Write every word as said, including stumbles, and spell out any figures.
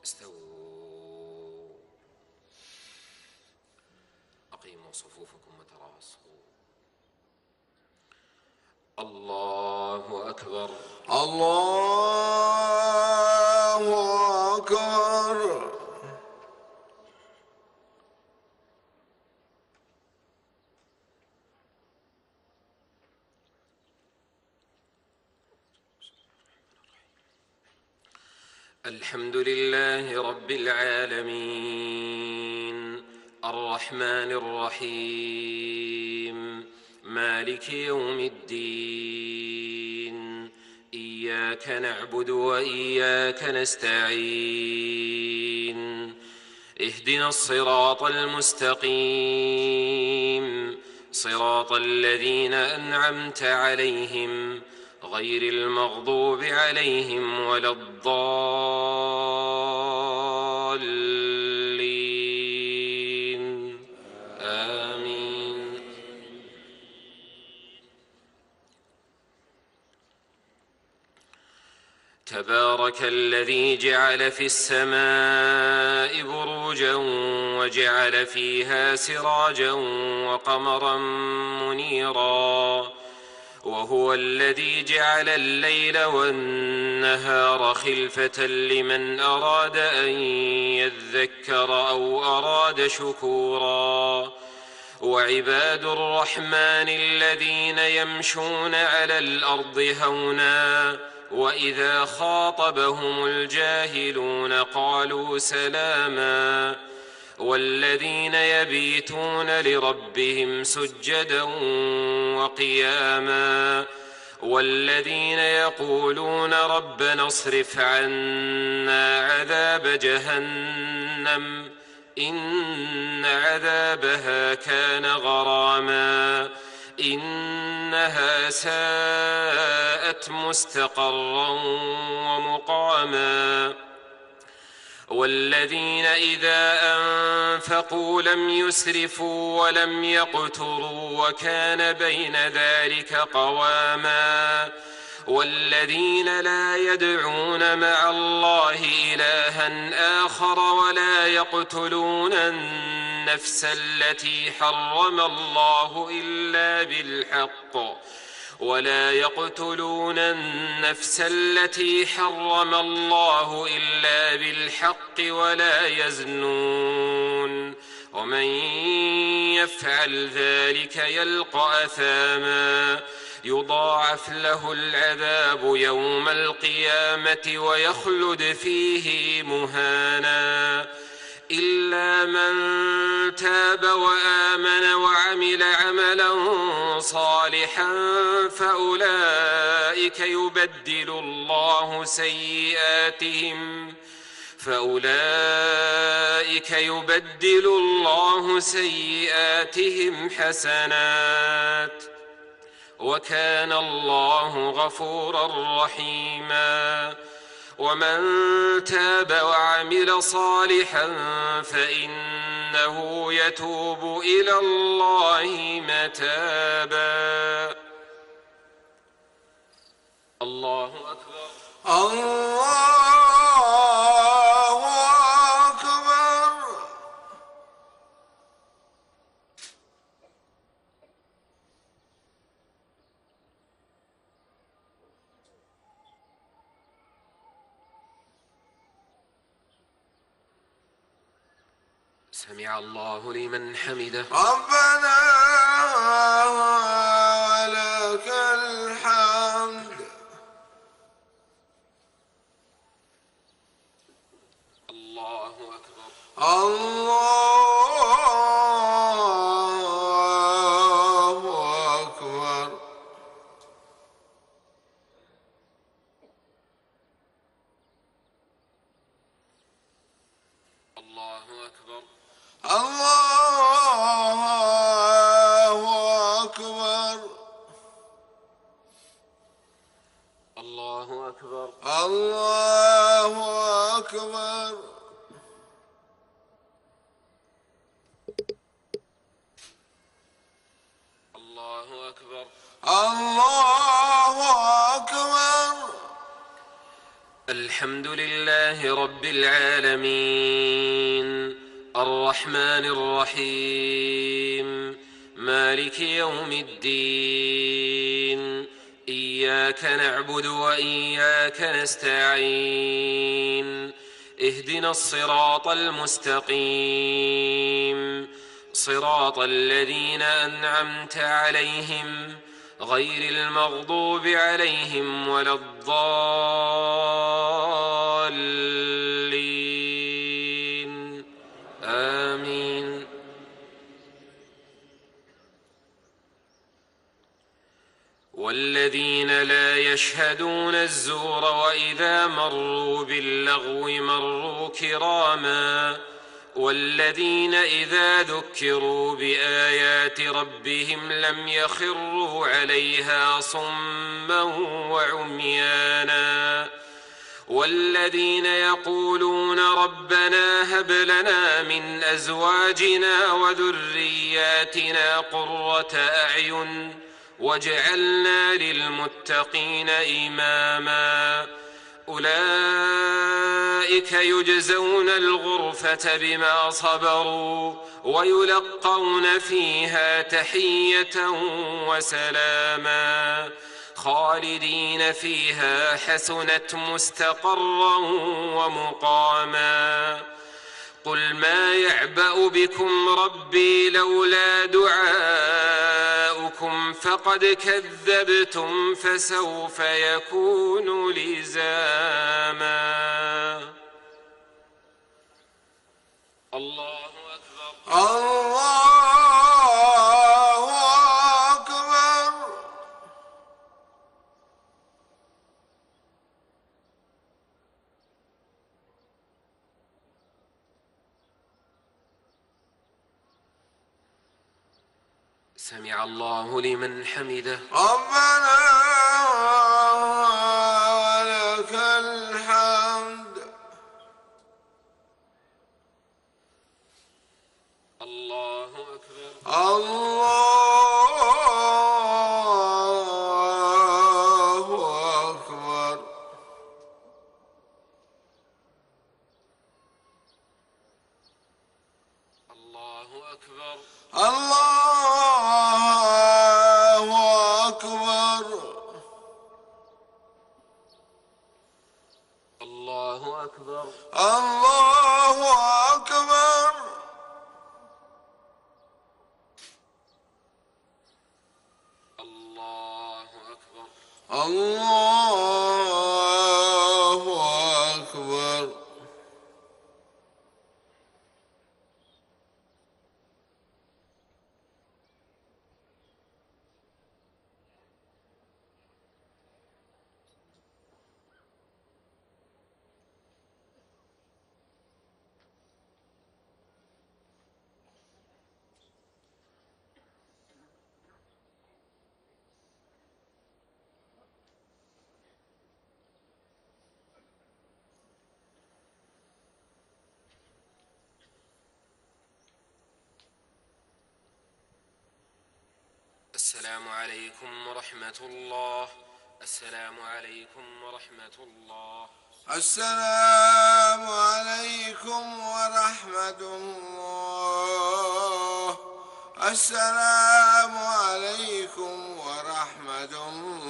استووا. أقيموا صفوفكم وتراصوا. الله أكبر. الله أكبر. الحمد لله رب العالمين الرحمن الرحيم مالك يوم الدين. إياك نعبد وإياك نستعين. اهدنا الصراط المستقيم صراط الذين أنعمت عليهم غير المغضوب عليهم ولا الضالين. آمين. تبارك الذي جعل في السماء بروجا وجعل فيها سراجا وقمرا منيرا، وهو الذي جعل الليل والنهار خلفة لمن أراد أن يذكر أو أراد شكورا. وعباد الرحمن الذين يمشون على الأرض هونا وإذا خاطبهم الجاهلون قالوا سلاما. والذين يبيتون لربهم سجدا وقياما. والذين يقولون ربنا اصرف عنا عذاب جهنم إن عذابها كان غراما إنها ساءت مستقرا ومقاما. والذين إذا أنفقوا لم يسرفوا ولم يقتروا وكان بين ذلك قواما. والذين لا يدعون مع الله إلها آخر ولا يقتلون النفس التي حرم الله إلا بالحق ولا يقتلون النفس التي حرم الله إلا بالحق ولا يزنون ومن يفعل ذلك يلقى أثاما يضاعف له العذاب يوم القيامة ويخلد فيه مهانا إلا من تاب وآمن وعمل عملا صالحا فأولئك يبدل الله سيئاتهم فأولئك يبدل الله سيئاتهم حسنات وكان الله غفورا رحيما. ومن تاب وعمل صالحا فإنه يتوب إلى الله متابا. الله أكبر. الله أكبر. سمع الله لمن حمده. ربنا ولك الحمد. الله أكبر. الله أكبر. الله أكبر. الله أكبر. الله أكبر. الله أكبر. الله أكبر. الله أكبر. الحمد لله رب العالمين الرحمن الرحيم مالك يوم الدين إياك نعبد وإياك نستعين اهدنا الصراط المستقيم صراط الذين أنعمت عليهم غير المغضوب عليهم ولا الضالين آمين. والذين لا يشهدون الزور وإذا مروا باللغو مروا كراما والذين إذا ذكروا بآيات ربهم لم يخروا عليها صما وعميانا والذين يقولون ربنا هب لنا من أزواجنا وذرياتنا قرة أعين واجعلنا للمتقين إماما أولئك يجزون الغرفة بما صبروا ويلقون فيها تحية وسلاما خالدين فيها حسنت مستقرا ومقاما قل ما يعبأ بكم ربي لولا دعاؤكم فقد كذبتم فسوف يكون لزاما. الله أكبر. الله أكبر. سمع الله لمن حمده. ربنا ولك الحمد. الله أكبر. الله أكبر. الله أكبر. الله أكبر. الله أكبر. الله أكبر. الله أكبر. الله أكبر. السلام عليكم ورحمة الله. السلام عليكم ورحمة الله. السلام عليكم ورحمة الله. السلام عليكم ورحمة الله.